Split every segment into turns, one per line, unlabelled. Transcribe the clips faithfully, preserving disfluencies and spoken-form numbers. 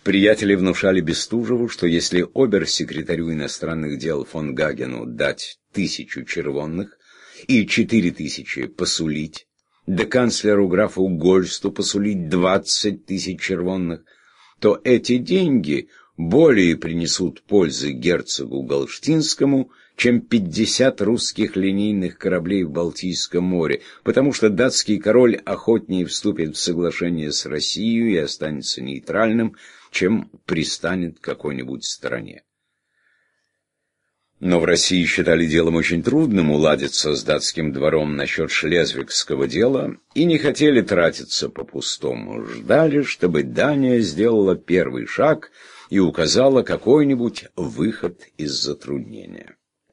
Приятели внушали Бестужеву, что если обер-секретарю иностранных дел фон Гагену дать тысячу червонных и четыре тысячи посулить, да канцлеру графу Гольсту посулить двадцать тысяч червонных, то эти деньги более принесут пользы герцогу Галштинскому, чем пятьдесят русских линейных кораблей в Балтийском море, потому что датский король охотнее вступит в соглашение с Россией и останется нейтральным, чем пристанет к какой-нибудь стороне. Но в России считали делом очень трудным уладиться с датским двором насчет шлезвигского дела и не хотели тратиться по-пустому, ждали, чтобы Дания сделала первый шаг и указала какой-нибудь выход из затруднения.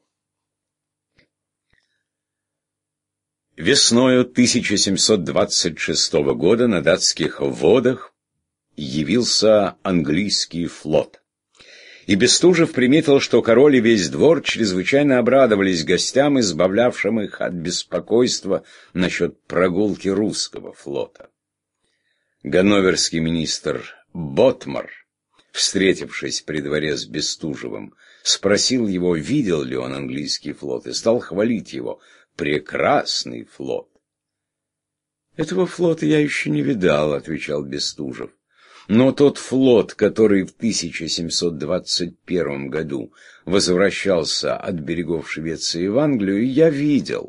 Весною тысяча семьсот двадцать шестого года на датских водах явился английский флот. И Бестужев приметил, что король и весь двор чрезвычайно обрадовались гостям, избавлявшим их от беспокойства насчет прогулки русского флота. Ганноверский министр Ботмар, встретившись при дворе с Бестужевым, спросил его, видел ли он английский флот, и стал хвалить его. Прекрасный флот. Этого флота я еще не видал, отвечал Бестужев. Но тот флот, который в тысяча семьсот двадцать первом году возвращался от берегов Швеции в Англию, я видел.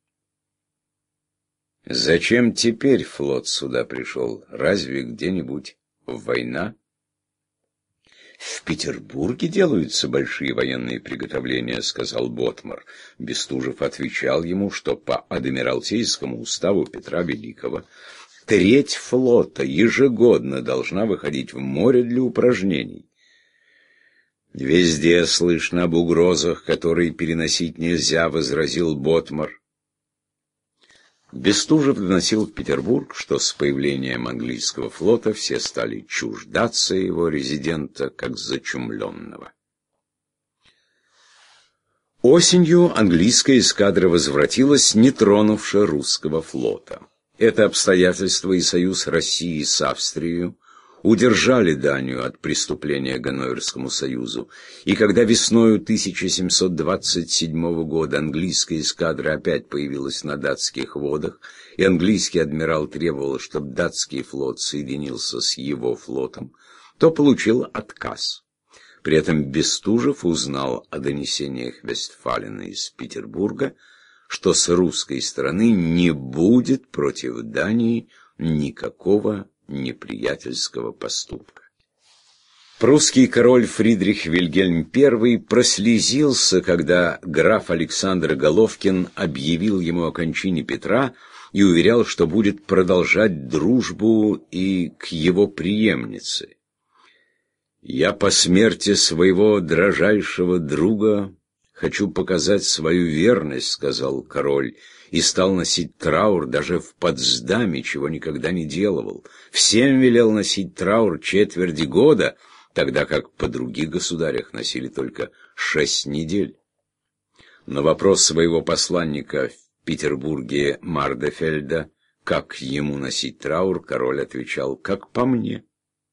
Зачем теперь флот сюда пришел? Разве где-нибудь война? В Петербурге делаются большие военные приготовления, сказал Ботмар. Бестужев отвечал ему, что по адмиралтейскому уставу Петра Великого треть флота ежегодно должна выходить в море для упражнений. Везде слышно об угрозах, которые переносить нельзя, возразил Ботмар. Бестужев доносил в Петербург, что с появлением английского флота все стали чуждаться его резидента как зачумленного. Осенью английская эскадра возвратилась, не тронувши русского флота. Это обстоятельство и союз России с Австрией удержали Данию от преступления Ганноверскому союзу, и когда весною тысяча семьсот двадцать седьмого года английская эскадра опять появилась на датских водах, и английский адмирал требовал, чтобы датский флот соединился с его флотом, то получил отказ. При этом Бестужев узнал о донесениях Вестфалена из Петербурга, что с русской стороны не будет против Дании никакого неприятельского поступка. Прусский король Фридрих Вильгельм I прослезился, когда граф Александр Головкин объявил ему о кончине Петра и уверял, что будет продолжать дружбу и к его преемнице. «Я по смерти своего дрожайшего друга хочу показать свою верность», — сказал король, и стал носить траур даже в Потсдаме, чего никогда не делал. Всем велел носить траур четверти года, тогда как по других государях носили только шесть недель. На вопрос своего посланника в Петербурге Мардефельда, как ему носить траур, король отвечал: «Как по мне».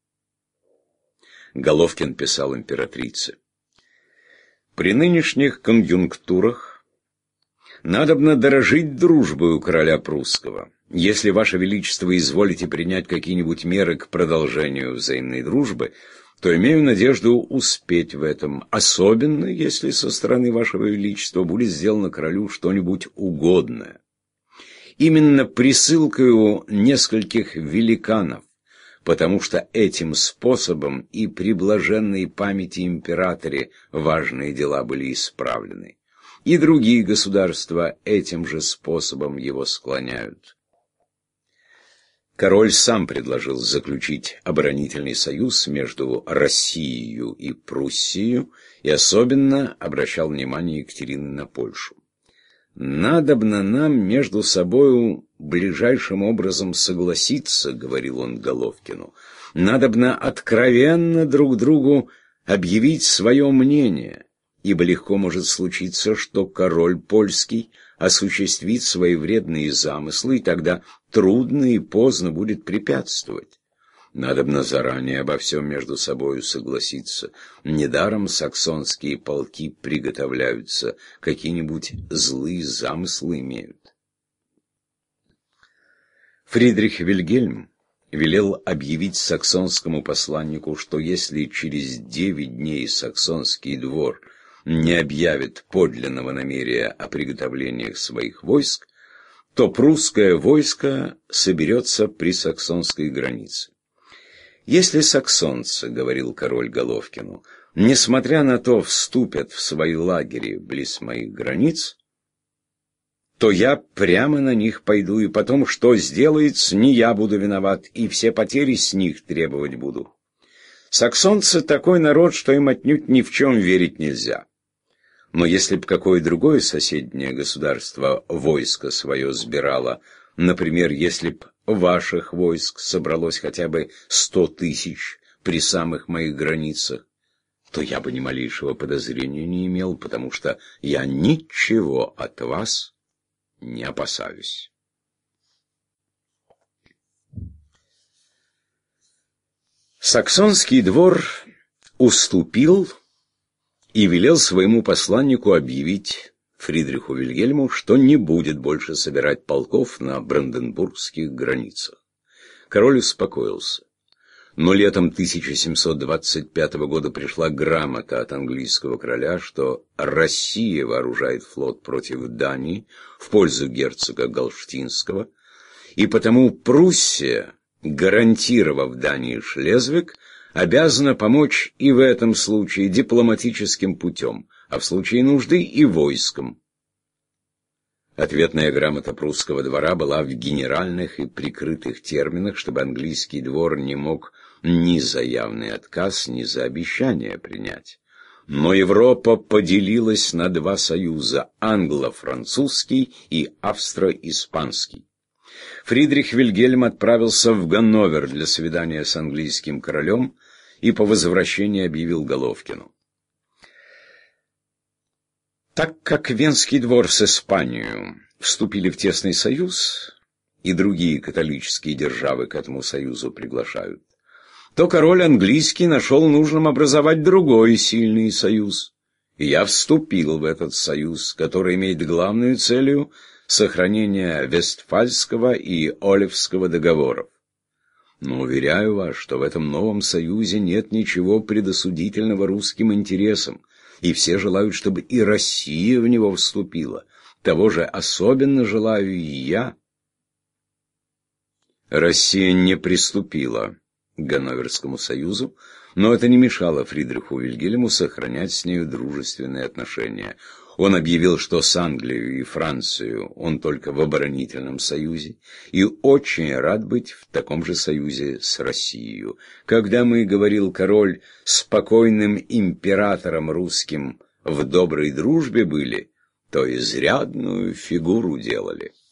Головкин писал императрице: «При нынешних конъюнктурах надобно дорожить дружбою короля прусского. Если, Ваше Величество, изволите принять какие-нибудь меры к продолжению взаимной дружбы, то имею надежду успеть в этом, особенно если со стороны Вашего Величества будет сделано королю что-нибудь угодное. Именно присылкою нескольких великанов, потому что этим способом и при блаженной памяти императоре важные дела были исправлены. И другие государства этим же способом его склоняют». Король сам предложил заключить оборонительный союз между Россией и Пруссией и особенно обращал внимание Екатерины на Польшу. «Надобно нам между собою ближайшим образом согласиться, — говорил он Головкину, — надобно откровенно друг другу объявить свое мнение, ибо легко может случиться, что король польский осуществит свои вредные замыслы, и тогда трудно и поздно будет препятствовать. Надобно заранее обо всем между собою согласиться. Недаром саксонские полки приготовляются, какие-нибудь злые замыслы имеют. Фридрих Вильгельм велел объявить саксонскому посланнику, что если через девять дней саксонский двор не объявит подлинного намерения о приготовлениях своих войск, то прусское войско соберется при саксонской границе. Если саксонцы, — говорил король Головкину, — несмотря на то вступят в свои лагеря близ моих границ, то я прямо на них пойду, и потом, что сделается, не я буду виноват, и все потери с них требовать буду. Саксонцы — такой народ, что им отнюдь ни в чем верить нельзя. Но если б какое другое соседнее государство войско свое сбирало, например, если б ваших войск собралось хотя бы сто тысяч при самых моих границах, то я бы ни малейшего подозрения не имел, потому что я ничего от вас не опасаюсь. Саксонский двор уступил и велел своему посланнику объявить Фридриху Вильгельму, что не будет больше собирать полков на бранденбургских границах. Король успокоился. Но летом тысяча семьсот двадцать пятого года пришла грамота от английского короля, что Россия вооружает флот против Дании в пользу герцога Галштинского, и потому Пруссия, гарантировав Дании Шлезвиг, обязана помочь и в этом случае дипломатическим путем, а в случае нужды и войском. Ответная грамота прусского двора была в генеральных и прикрытых терминах, чтобы английский двор не мог ни за явный отказ, ни за обещание принять. Но Европа поделилась на два союза – англо-французский и австро-испанский. Фридрих Вильгельм отправился в Ганновер для свидания с английским королем и по возвращении объявил Головкину: так как Венский двор с Испанией вступили в тесный союз, и другие католические державы к этому союзу приглашают, то король английский нашел нужным образовать другой сильный союз. И я вступил в этот союз, который имеет главную целью сохранение Вестфальского и Олевского договоров. Но уверяю вас, что в этом новом союзе нет ничего предосудительного русским интересам, и все желают, чтобы и Россия в него вступила. Того же особенно желаю и я. Россия не приступила к Ганноверскому союзу, но это не мешало Фридриху Вильгельму сохранять с нею дружественные отношения. Он объявил, что с Англией и Францией он только в оборонительном союзе, и очень рад быть в таком же союзе с Россией. Когда мы, — говорил король, — спокойным императором русским в доброй дружбе были, то изрядную фигуру делали.